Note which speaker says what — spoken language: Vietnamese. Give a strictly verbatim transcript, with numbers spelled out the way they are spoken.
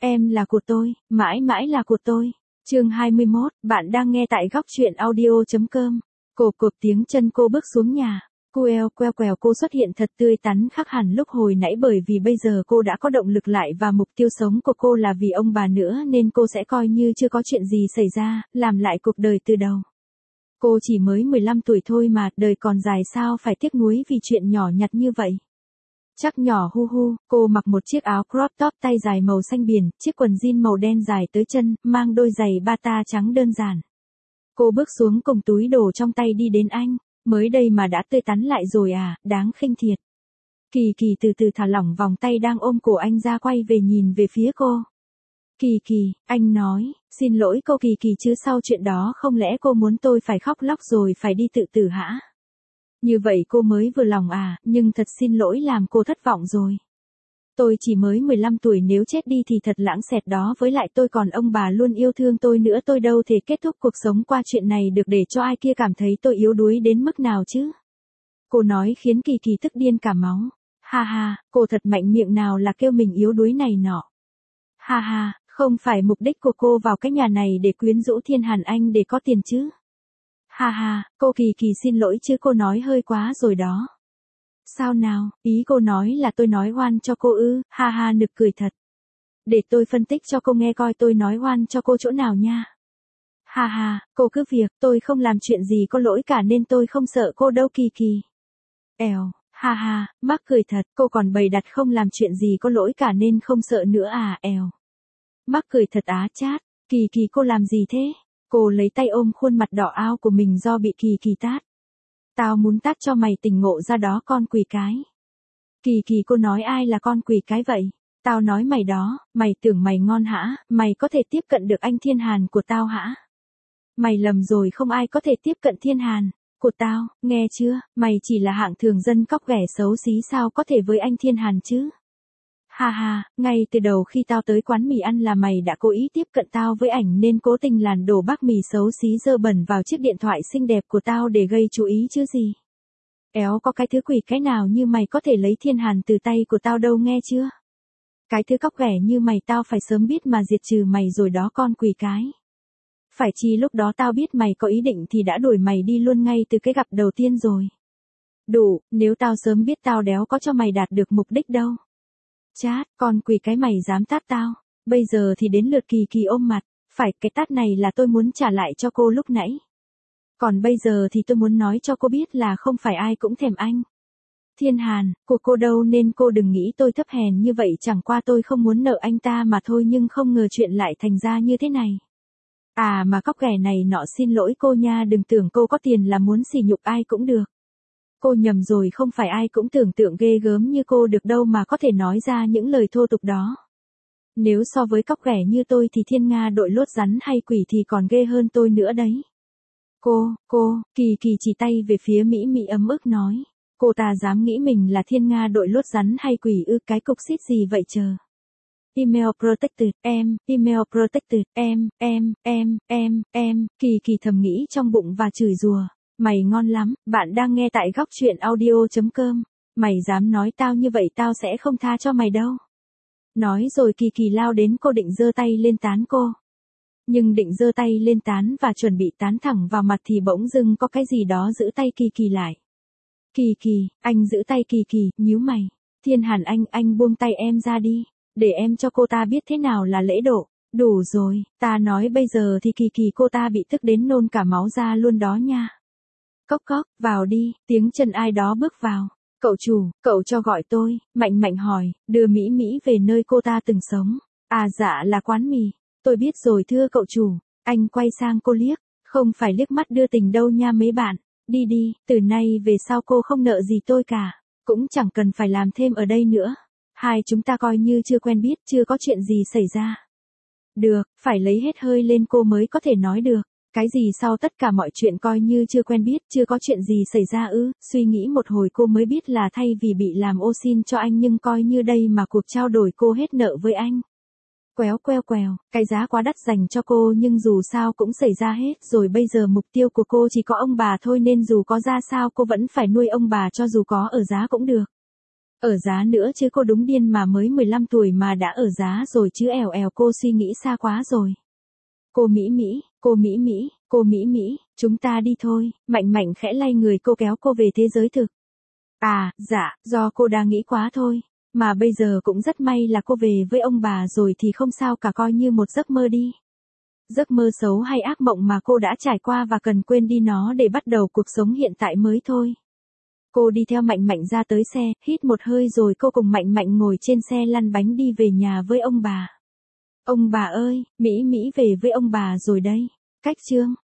Speaker 1: Em là của tôi, mãi mãi là của tôi. Chương hai mươi mốt, bạn đang nghe tại góc truyện audio chấm com. Cộp cộp tiếng chân cô bước xuống nhà. Queo queo quèo cô xuất hiện thật tươi tắn khác hẳn lúc hồi nãy, bởi vì bây giờ cô đã có động lực lại và mục tiêu sống của cô là vì ông bà nữa, nên cô sẽ coi như chưa có chuyện gì xảy ra, làm lại cuộc đời từ đầu. Cô chỉ mới mười lăm tuổi thôi mà, đời còn dài sao phải tiếc nuối vì chuyện nhỏ nhặt như vậy. Chắc nhỏ hu hu, cô mặc một chiếc áo crop top tay dài màu xanh biển, chiếc quần jean màu đen dài tới chân, mang đôi giày bata trắng đơn giản. Cô bước xuống cùng túi đồ trong tay đi đến anh, mới đây mà đã tươi tắn lại rồi à, đáng khinh thiệt. Kỳ Kỳ từ từ thả lỏng vòng tay đang ôm cổ anh ra, quay về nhìn về phía cô. Kỳ Kỳ, anh nói, xin lỗi cô Kỳ Kỳ chứ sau chuyện đó không lẽ cô muốn tôi phải khóc lóc rồi phải đi tự tử hả? Như vậy cô mới vừa lòng à, nhưng thật xin lỗi làm cô thất vọng rồi. Tôi chỉ mới mười lăm tuổi, nếu chết đi thì thật lãng xẹt đó, với lại tôi còn ông bà luôn yêu thương tôi nữa, tôi đâu thể kết thúc cuộc sống qua chuyện này được để cho ai kia cảm thấy tôi yếu đuối đến mức nào chứ. Cô nói khiến Kỳ Kỳ tức điên cả máu. Ha ha, cô thật mạnh miệng, nào là kêu mình yếu đuối này nọ. Ha ha, không phải mục đích của cô vào cái nhà này để quyến rũ Thiên Hàn Anh để có tiền chứ. Ha ha, cô Kỳ Kỳ xin lỗi chứ cô nói hơi quá rồi đó. Sao nào, ý cô nói là tôi nói oan cho cô ư? Ha ha, nực cười thật. Để tôi phân tích cho cô nghe coi tôi nói oan cho cô chỗ nào nha. Ha ha, cô cứ việc, tôi không làm chuyện gì có lỗi cả nên tôi không sợ cô đâu Kỳ Kỳ. Èo, ha ha, mắc cười thật, cô còn bày đặt không làm chuyện gì có lỗi cả nên không sợ nữa à, èo. Mắc cười thật á chát, Kỳ Kỳ cô làm gì thế? Cô lấy tay ôm khuôn mặt đỏ ao của mình do bị Kỳ Kỳ tát. Tao muốn tát cho mày tỉnh ngộ ra đó con quỷ cái. Kỳ Kỳ cô nói ai là con quỷ cái vậy? Tao nói mày đó, mày tưởng mày ngon hả? Mày có thể tiếp cận được anh Thiên Hàn của tao hả? Mày lầm rồi, không ai có thể tiếp cận Thiên Hàn của tao, nghe chưa? Mày chỉ là hạng thường dân cóc ghẻ xấu xí, sao có thể với anh Thiên Hàn chứ? Ha ha, ngay từ đầu khi tao tới quán mì ăn là mày đã cố ý tiếp cận tao với ảnh, nên cố tình làn đổ bát mì xấu xí dơ bẩn vào chiếc điện thoại xinh đẹp của tao để gây chú ý chứ gì. Éo, có cái thứ quỷ cái nào như mày có thể lấy Thiên Hàn từ tay của tao đâu, nghe chưa? Cái thứ cóc ghẻ như mày tao phải sớm biết mà diệt trừ mày rồi đó con quỷ cái. Phải chi lúc đó tao biết mày có ý định thì đã đuổi mày đi luôn ngay từ cái gặp đầu tiên rồi. Đủ, nếu tao sớm biết tao đéo có cho mày đạt được mục đích đâu. Chát, con quỷ cái mày dám tát tao, bây giờ thì đến lượt Kỳ Kỳ ôm mặt, phải, cái tát này là tôi muốn trả lại cho cô lúc nãy. Còn bây giờ thì tôi muốn nói cho cô biết là không phải ai cũng thèm anh Thiên Hàn của cô đâu, nên cô đừng nghĩ tôi thấp hèn như vậy, chẳng qua tôi không muốn nợ anh ta mà thôi, nhưng không ngờ chuyện lại thành ra như thế này. À mà cóc ghẻ này nọ, xin lỗi cô nha, đừng tưởng cô có tiền là muốn sỉ nhục ai cũng được. Cô nhầm rồi, không phải ai cũng tưởng tượng ghê gớm như cô được đâu mà có thể nói ra những lời thô tục đó. Nếu so với cóc ghẻ như tôi thì Thiên Nga đội lốt rắn hay quỷ thì còn ghê hơn tôi nữa đấy. Cô, cô, Kỳ Kỳ chỉ tay về phía Mỹ Mỹ ấm ức nói. Cô ta dám nghĩ mình là Thiên Nga đội lốt rắn hay quỷ ư? Cái cục xít gì vậy chờ. Email protected, em, email protected, em, em, em, em, em, Kỳ Kỳ thầm nghĩ trong bụng và chửi rủa. Mày ngon lắm, bạn đang nghe tại góc truyện audio chấm com. Mày dám nói tao như vậy, tao sẽ không tha cho mày đâu. Nói rồi Kỳ Kỳ lao đến cô, định giơ tay lên tán cô. Nhưng định giơ tay lên tán và chuẩn bị tán thẳng vào mặt thì bỗng dưng có cái gì đó giữ tay Kỳ Kỳ lại. Kỳ Kỳ, anh giữ tay Kỳ Kỳ, nhíu mày. Thiên Hàn Anh, anh buông tay em ra đi, để em cho cô ta biết thế nào là lễ độ. Đủ rồi, ta nói bây giờ thì Kỳ Kỳ cô ta bị tức đến nôn cả máu ra luôn đó nha. Cốc cốc, vào đi, tiếng chân ai đó bước vào. Cậu chủ, cậu cho gọi tôi, Mạnh Mạnh hỏi, đưa Mỹ Mỹ về nơi cô ta từng sống. À dạ là quán mì, tôi biết rồi thưa cậu chủ. Anh quay sang cô liếc, không phải liếc mắt đưa tình đâu nha mấy bạn. Đi đi, từ nay về sau cô không nợ gì tôi cả, cũng chẳng cần phải làm thêm ở đây nữa. Hai chúng ta coi như chưa quen biết, chưa có chuyện gì xảy ra. Được, phải lấy hết hơi lên cô mới có thể nói được. Cái gì sau tất cả mọi chuyện coi như chưa quen biết, chưa có chuyện gì xảy ra ư? Suy nghĩ một hồi cô mới biết là thay vì bị làm ô xin cho anh, nhưng coi như đây mà cuộc trao đổi cô hết nợ với anh. Quéo queo quèo, cái giá quá đắt dành cho cô nhưng dù sao cũng xảy ra hết rồi, bây giờ mục tiêu của cô chỉ có ông bà thôi, nên dù có ra sao cô vẫn phải nuôi ông bà, cho dù có ở giá cũng được. Ở giá nữa chứ cô đúng điên mà, mới mười lăm tuổi mà đã ở giá rồi chứ, èo èo, cô suy nghĩ xa quá rồi. Cô Mỹ Mỹ, cô Mỹ Mỹ, cô Mỹ Mỹ, chúng ta đi thôi. Mạnh Mạnh khẽ lay người cô, kéo cô về thế giới thực. À, dạ, do cô đang nghĩ quá thôi. Mà bây giờ cũng rất may là cô về với ông bà rồi thì không sao cả, coi như một giấc mơ đi. Giấc mơ xấu hay ác mộng mà cô đã trải qua và cần quên đi nó để bắt đầu cuộc sống hiện tại mới thôi. Cô đi theo Mạnh Mạnh ra tới xe, hít một hơi rồi cô cùng Mạnh Mạnh ngồi trên xe lăn bánh đi về nhà với ông bà. Ông bà ơi, Mỹ Mỹ về với ông bà rồi đây. Cách chương